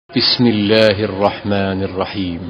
بسم الله الرحمن الرحيم.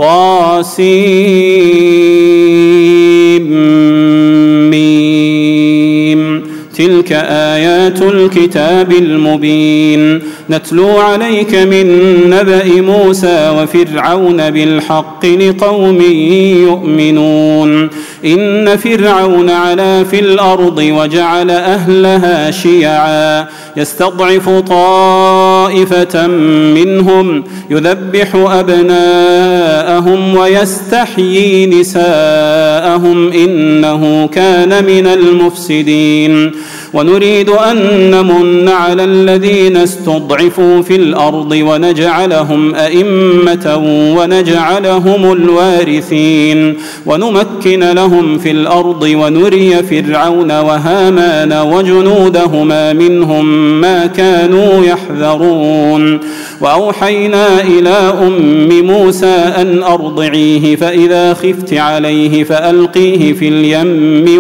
طاسيم. تلك آيات الكتاب المبين نتلو عليك من نبأ موسى وفرعون بالحق لقوم يؤمنون. إن فرعون علا في الأرض وجعل أهلها شيعا يستضعف طائفة منهم يذبح أبناءهم ويستحيي نساءهم إنه كان من المفسدين. ونريد أن نمن على الذين استضعفوا في الأرض ونجعلهم أئمة ونجعلهم الوارثين ونمكن لهم في الأرض ونري فرعون وهامان وجنودهما منهم ما كانوا يحذرون. وأوحينا إلى أم موسى أن أرضعيه فإذا خفت عليه فألقيه في اليم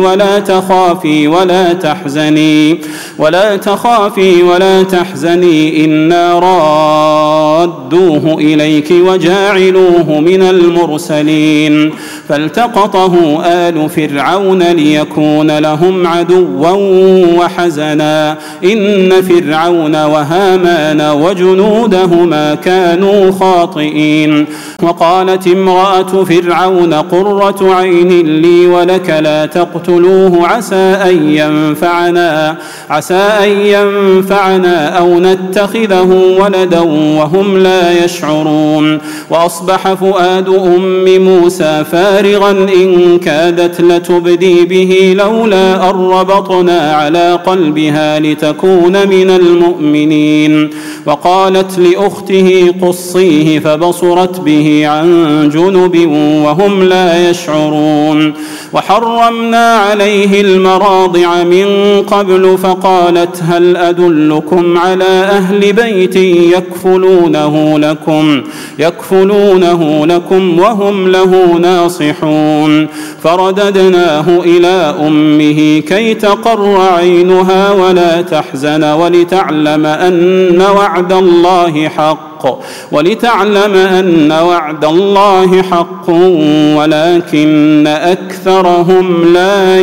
ولا تخافي ولا تحزني إنا رادوه إليك وجاعلوه من المرسلين. فالتقطه آل فرعون ليكون لهم عدوا وحزنا إن فرعون وهامان وجنودهما كانوا خاطئين. وقالت امرأة فرعون قرة عين لي ولك لا تقتلوه عسى أن ينفعنا أو نتخذه ولدا وهم لا يشعرون. وأصبح فؤاد أم موسى فارغا إن كادت لتبدي به لولا أن ربطنا على قلبها لتكون من المؤمنين. وقالت لأخته قصيه فبصرت به عن جنب وهم لا يشعرون. وحرمنا عليه المراضع من قبل فقالت هل أدلكم على أهل بيت يكفلونه لكم وهم له ناصحون. فرددناه إلى أمه كي تقر عينها ولا تحزن ولتعلم أن وعد الله حق ولكن أكثرهم لا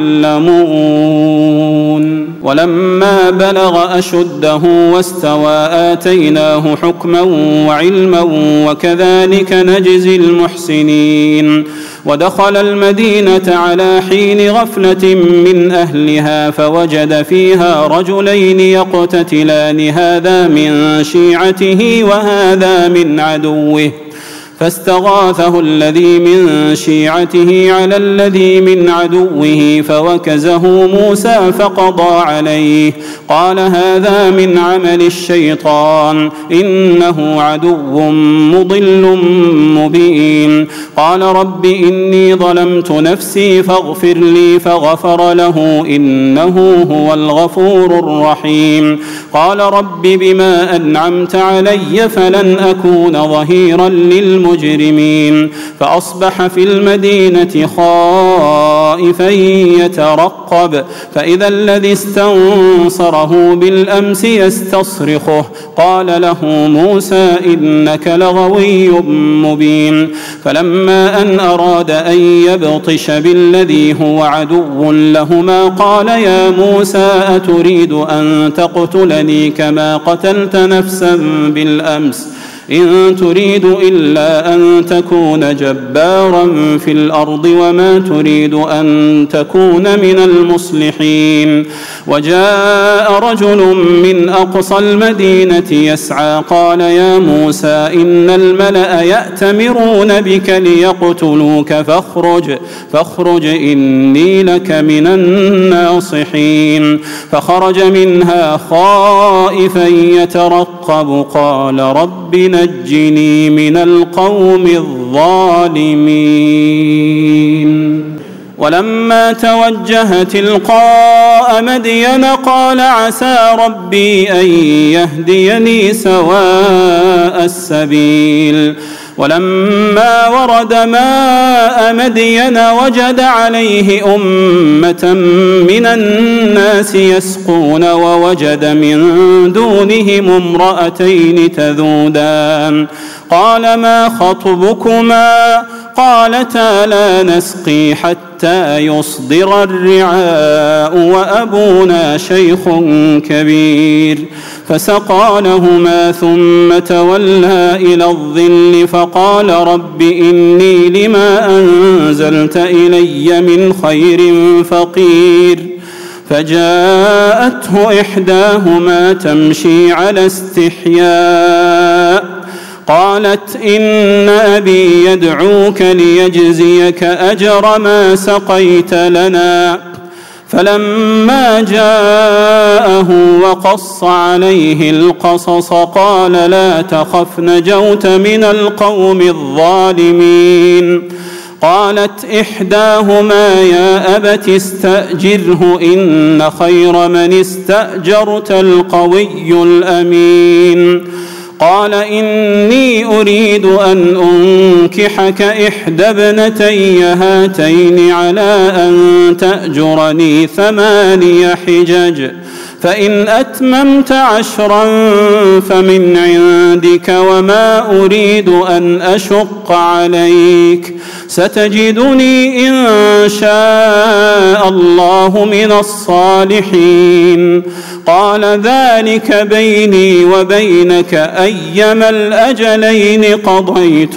يعلمون. ولما بلغ أشده واستوى آتيناه حكما وعلما وكذلك نجزي المحسنين. ودخل المدينة على حين غفلة من أهلها فوجد فيها رجلين يقتتلان هذا من شيعته وهذا من عدوه فاستغاثه الذي من شيعته على الذي من عدوه فوكزه موسى فقضى عليه قال هذا من عمل الشيطان إنه عدو مضل مبين. قال رب إني ظلمت نفسي فاغفر لي فغفر له إنه هو الغفور الرحيم. قال رب بما أنعمت علي فلن أكون ظهيرا للمجرمين. فأصبح في المدينة خائفا يترقب فإذا الذي استنصره بالأمس يستصرخه قال له موسى إنك لغوي مبين. فلما أن أراد أن يبطش بالذي هو عدو لهما قال يا موسى أتريد أن تقتلني كما قتلت نفسا بالأمس إن تريد إلا أن تكون جبارا في الأرض وما تريد أن تكون من المصلحين. وجاء رجل من أقصى المدينة يسعى قال يا موسى إن الملأ يأتمرون بك ليقتلوك فاخرج إني لك من الناصحين. فخرج منها خائفا يترقب قال رب نجني من القوم الظالمين. ولما توجه تلقاء وراء مدين قال عسى ربي أن يهديني سواء السبيل ولما ورد ماء مدين وجد عليه أمة من الناس يسقون ووجد من دونهم امرأتين تذودان قال ما خطبكما قالتا لا نسقي حتى يصدر الرعاء وأبونا شيخ كبير فسقى لهما ثم تولى إلى الظل فقال رب إني لما أنزلت إلي من خير فقير فجاءته إحداهما تمشي على استحياء قالت إن أبي يدعوك ليجزيك أجر ما سقيت لنا فلما جاءه وقص عليه القصص قال لا تخف نجوت من القوم الظالمين قالت إحداهما يا أبت استأجره إن خير من استأجرت القوي الأمين قال إني أريد أن أنكحك إحدى ابنتي هاتين على أن تأجرني 8 حجج فإن أتممت 10 فمن عندك وما أريد أن أشق عليك ستجدني إن شاء الله من الصالحين قال ذلك بيني وبينك أيما الأجلين قضيت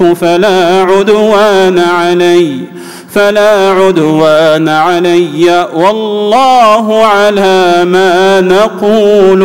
فلا عدوان علي والله على ما نقول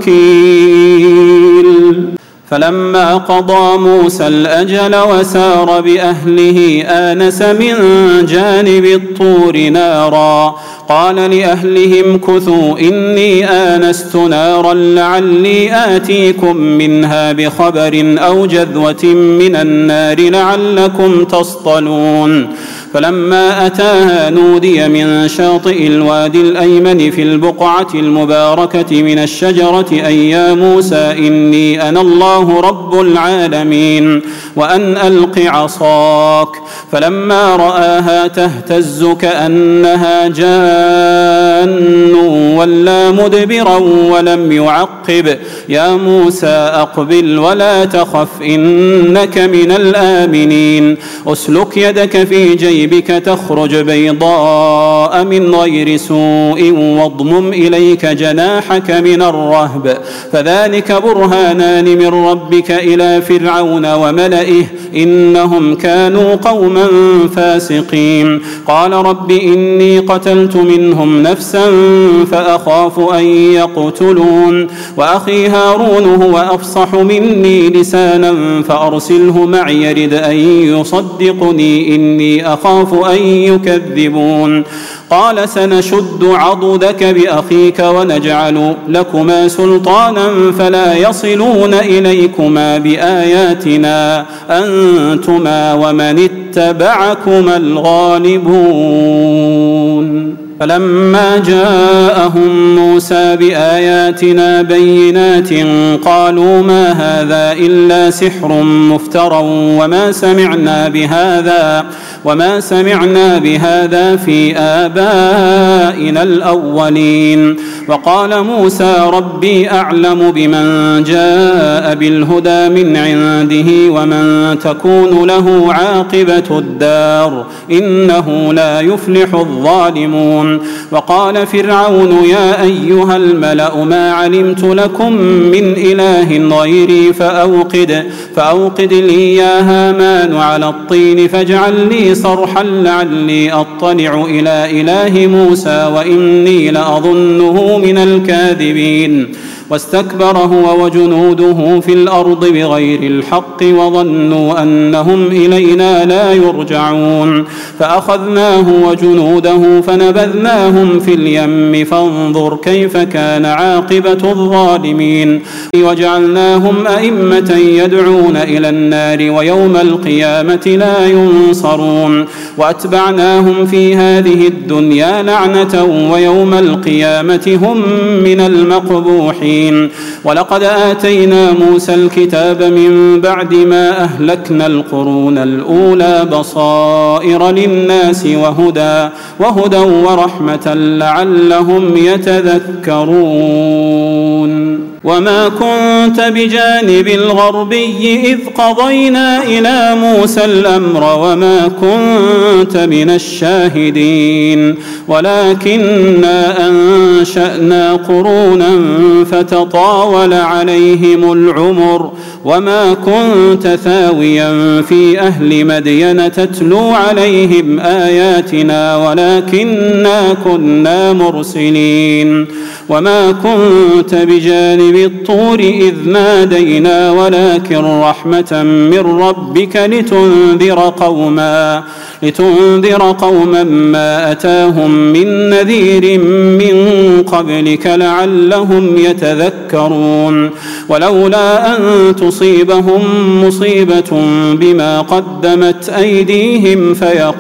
وكيل فلما قضى موسى الأجل وسار بأهله آنس من جانب الطور نارا قال لأهلهم كثوا إني آنست نارا لعلي آتيكم منها بخبر أو جذوة من النار لعلكم تصطلون فلما أتاها نودي من شاطئ الوادي الأيمن في البقعة المباركة من الشجرة أن يا موسى إني أنا الله رب العالمين وأن ألق عصاك فلما رآها تهتز كأنها جان ولا مدبرا ولم يعقب يا موسى أقبل ولا تخف إنك من الآمنين أسلك يدك في جيبك تخرج بيضاء من غير سوء واضمم إليك جناحك من الرهب فذلك برهانان من ربك إلى فرعون وملئه إنهم كانوا قوما فاسقين قال رب إني قتلت منهم نفسا فأخاف أن يقتلون وأخي هارون هو أفصح مني لسانا فأرسله معي يرد أن يصدقني إني أخاف أن يكذبون قال سنشد عضدك بأخيك ونجعل لكما سلطانا فلا يصلون إليكما بآياتنا أنتما ومن اتبعكما الغالبون فلما جاءهم موسى بآياتنا بينات قالوا ما هذا إلا سحر مفترى وما سمعنا بهذا في آبائنا الأولين وقال موسى ربي أعلم بمن جاء بالهدى من عنده ومن تكون له عاقبة الدار إنه لا يفلح الظالمون وقال فرعون يا أيها الملأ ما علمت لكم من إله غيري فأوقد لي يا هامان على الطين فاجعل لي صرحا لعلي أطلع إلى إله موسى وإني لأظنه من الكاذبين واستكبر هو وجنوده في الأرض بغير الحق وظنوا أنهم إلينا لا يرجعون فأخذناه وجنوده فنبذناهم في اليم فانظر كيف كان عاقبة الظالمين وجعلناهم أئمة يدعون إلى النار ويوم القيامة لا ينصرون وأتبعناهم في هذه الدنيا لعنة ويوم القيامة هم من المقبوحين ولقد آتينا موسى الكتاب من بعد ما أهلكنا القرون الأولى بصائر للناس وهدى ورحمة لعلهم يتذكرون وما كنت بجانب الغربي إذ قضينا إلى موسى الأمر وما كنت من الشاهدين ولكننا أنشأنا قرونا فتطاول عليهم العمر وما كنت ثاويا في أهل مدين تتلو عليهم آياتنا ولكننا كنا مرسلين وما كنت بجانب الطور إذ نادينا ولكن رحمة من ربك لتنذر قوما ما أتاهم من نذير من قبلك لعلهم يتذكرون ولولا أن تصيبهم مصيبة بما قدمت أيديهم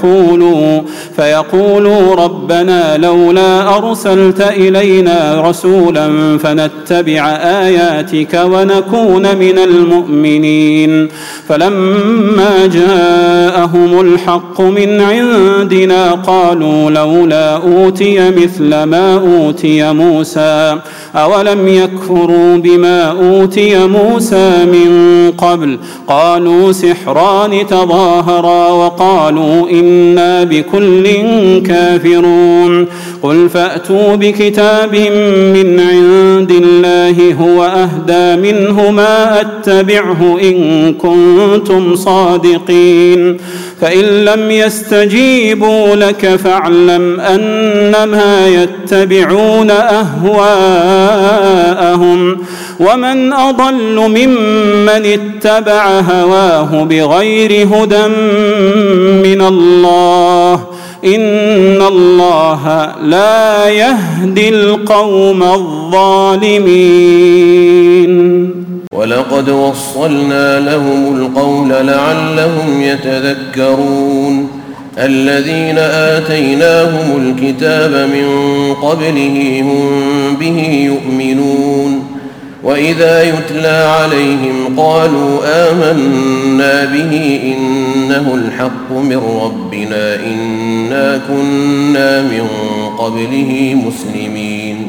فيقولوا ربنا لولا أرسلت إلينا رسولا فنتبع آياتك ونكون من المؤمنين فلما جاءهم الحق من عندنا قالوا لولا أوتي مثل ما أوتي موسى أولم يكفروا بما أوتي موسى من قبل قالوا سحران تظاهرا وقالوا إنا بكل كافرون قل فأتوا بكتاب من عند الله هو أهدى منه ما أتبعه إن كنتم صادقين فإن لم يستجيبوا لك فاعلم أنما يتبعون أهواءهم ومن أضل ممن اتبع هواه بغير هدى من الله إن الله لا يهدي القوم الظالمين ولقد وصلنا لهم القول لعلهم يتذكرون الذين آتيناهم الكتاب من قبله هم به يؤمنون وإذا يتلى عليهم قالوا آمنا به إنه الحق من ربنا إنا كنا من قبله مسلمين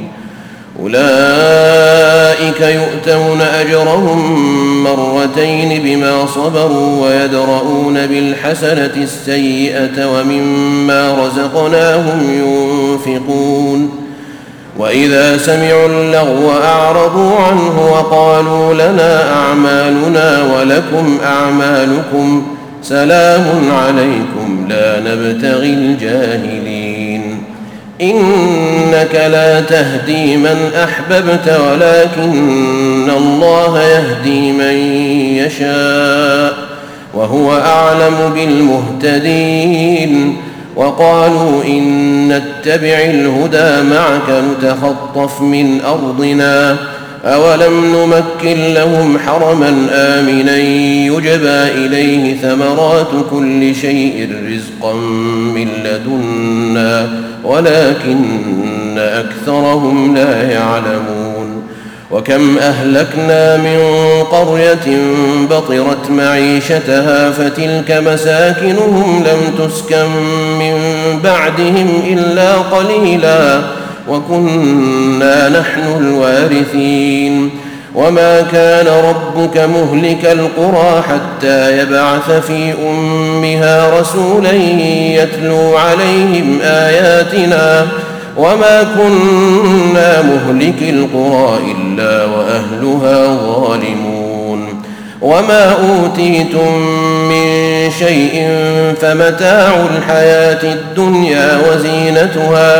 أولئك يؤتون أجرهم مرتين بما صبروا ويدرؤون بالحسنة السيئة ومما رزقناهم ينفقون وإذا سمعوا اللغو أعرضوا عنه وقالوا لنا أعمالنا ولكم أعمالكم سلام عليكم لا نبتغي الجاهلين إنك لا تهدي من أحببت ولكن الله يهدي من يشاء وهو أعلم بالمهتدين وقالوا إن نتبع الهدى معك نتخطف من أرضنا أولم نمكن لهم حرما آمنا يجبى إليه ثمرات كل شيء رزقا من لدنا ولكن أكثرهم لا يعلمون وكم أهلكنا من قرية بطرت معيشتها فتلك مساكنهم لم تسكن من بعدهم إلا قليلا وكنا نحن الوارثين وما كان ربك مهلك القرى حتى يبعث في أمها رسولا يتلو عليهم آياتنا وما كنا مهلك القرى إلا وأهلها ظالمون وما أوتيتم من شيء فمتاع الحياة الدنيا وزينتها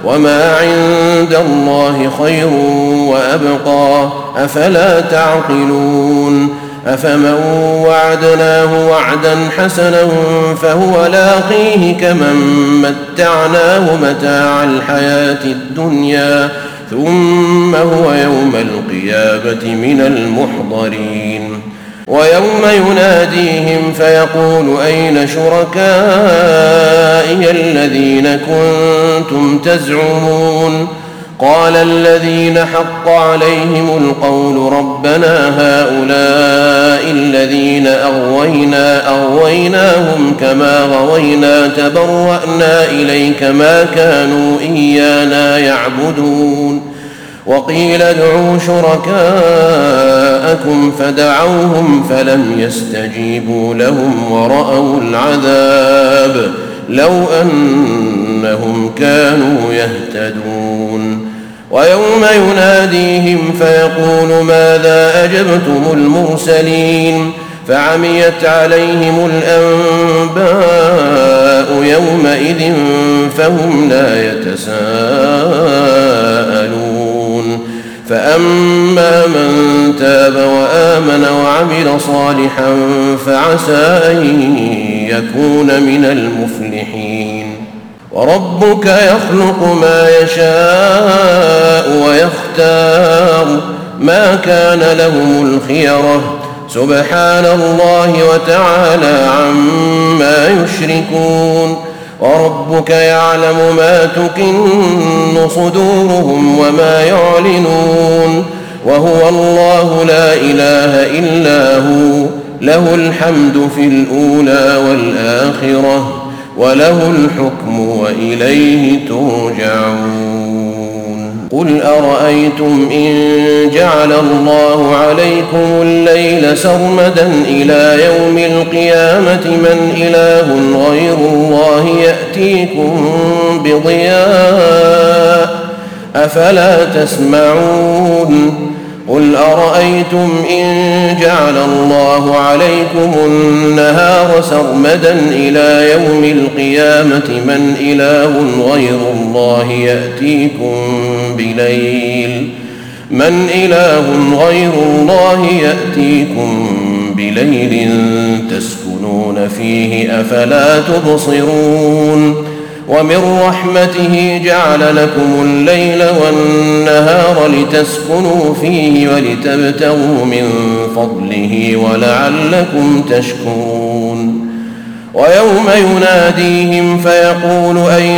وما عند الله خير وأبقى أفلا تعقلون أفمن وعدناه وعدا حسنا فهو لاقيه كمن متعناه متاع الحياة الدنيا ثم هو يوم القيامة من المحضرين ويوم يناديهم فيقول أين شركائي الذين كنتم تزعمون قال الذين حق عليهم القول ربنا هؤلاء الذين أغويناهم كما غوينا تبرأنا إليك ما كانوا إيانا يعبدون وقيل ادعوا شركاءكم فدعوهم فلم يستجيبوا لهم ورأوا العذاب لو أنهم كانوا يهتدون ويوم يناديهم فيقول ماذا أجبتم المرسلين فعميت عليهم الأنباء يومئذ فهم لا يتساءلون فأما من تاب وآمن وعمل صالحا فعسى أن يكون من المفلحين وربك يخلق ما يشاء ويختار ما كان لهم الخيرة سبحان الله وتعالى عما يشركون وربك يعلم ما تكن صدورهم وما يعلنون وهو الله لا إله إلا هو له الحمد في الأولى والآخرة وله الحكم وإليه ترجعون قل أرأيتم إن جعل الله عليكم الليل سرمدا إلى يوم القيامة من إله غير الله يأتيكم بضياء أفلا تسمعون قل أرأيتم إن جعل الله عليكم النهار سرمدا إلى يوم القيامة من إله غير الله يأتيكم بليل تسكنون فيه أفلا تبصرون ومن رحمته جعل لكم الليل والنهار لتسكنوا فيه ولتبتغوا من فضله ولعلكم تشكرون ويوم يناديهم فيقول أين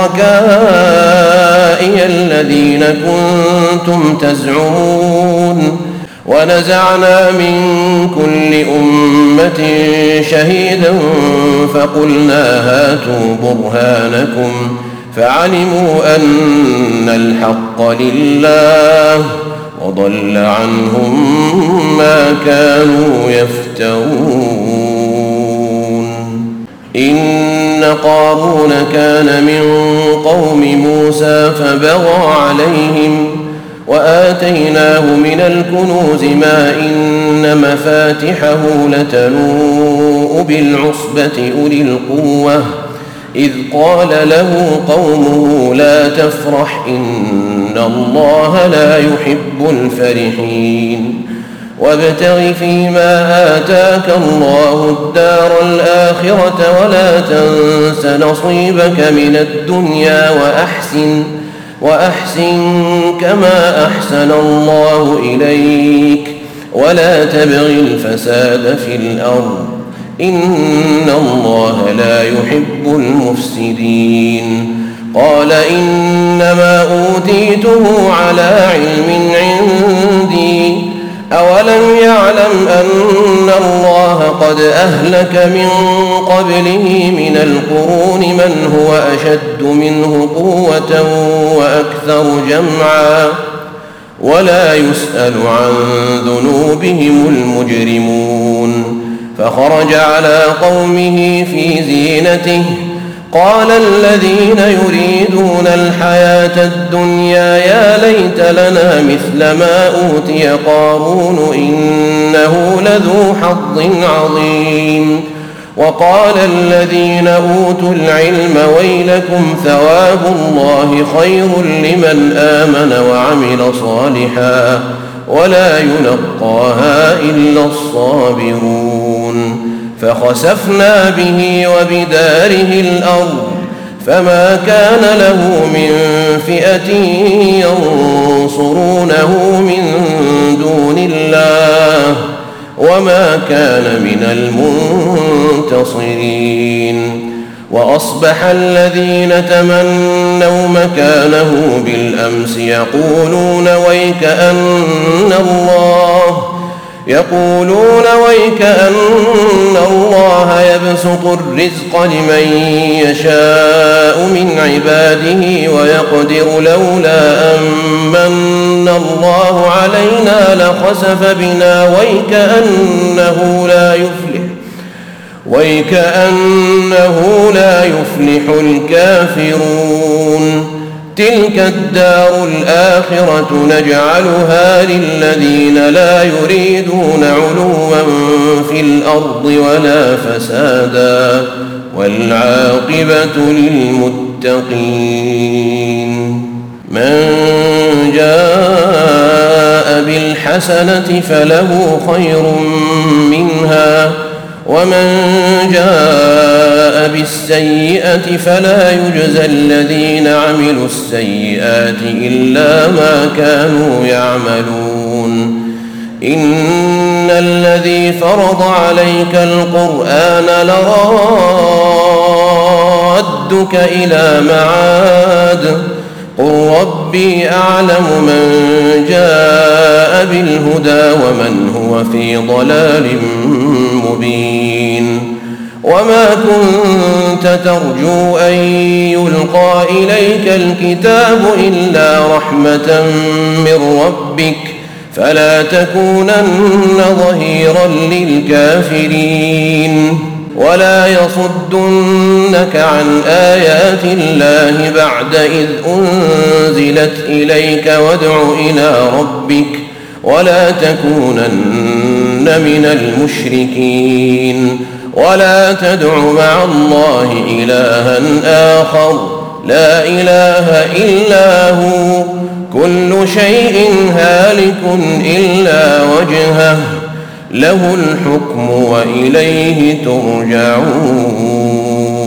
شركائي الذين كنتم تزعمون ونزعنا من كل أمة شهيدا فقلنا هاتوا برهانكم فعلموا أن الحق لله وضل عنهم ما كانوا يفترون إن قارون كان من قوم موسى فبغى عليهم وآتيناه من الكنوز ما إن مفاتحه لتنوء بالعصبة أولي القوة إذ قال له قومه لا تفرح إن الله لا يحب الفرحين وابتغ فيما آتاك الله الدار الآخرة ولا تنس نصيبك من الدنيا وأحسن كما أحسن الله إليك ولا تبغ الفساد في الأرض إن الله لا يحب المفسدين قال إنما أوتيته على علم عندي أولم يعلم أن الله قد أهلك من قبله من القرون من هو أشد منه قوة وأكثر جمعا ولا يسأل عن ذنوبهم المجرمون فخرج على قومه في زينته قال الذين يريدون الحياة الدنيا يا ليت لنا مثل ما أوتي قارون إنه لذو حظ عظيم وقال الذين أوتوا العلم ويلكم ثواب الله خير لمن آمن وعمل صالحا ولا يلقاها إلا الصابرون فخسفنا به وبداره الأرض فما كان له من فئة ينصرونه من دون الله وما كان من المنتصرين وأصبح الذين تمنوا مكانه بالأمس يقولون ويكأن الله يبسط الرزق لمن يشاء من عباده ويقدر لولا أمن الله علينا لخسف بنا ويكأنه لا يفلح الكافرون تلك الدار الآخرة نجعلها للذين لا يريدون علوا في الأرض ولا فسادا والعاقبة للمتقين من جاء بالحسنة فله خير منها ومن جاء بالسيئة فلا يجزى الذين عملوا السيئات إلا ما كانوا يعملون إن الذي فرض عليك القرآن لرادك إلى معاد قل ربي أعلم من جاء بالهدى ومن هو في ضلال مبين وما كنت ترجو أن يلقى إليك الكتاب إلا رحمة من ربك فلا تكونن ظهيرا للكافرين ولا يصدنك عن آيات الله بعد إذ أنزلت إليك وادع إلى ربك ولا تكونن من المشركين ولا تدع مع الله إلها آخر لا إله إلا هو كل شيء هالك إلا وجهه له الحكم وإليه ترجعون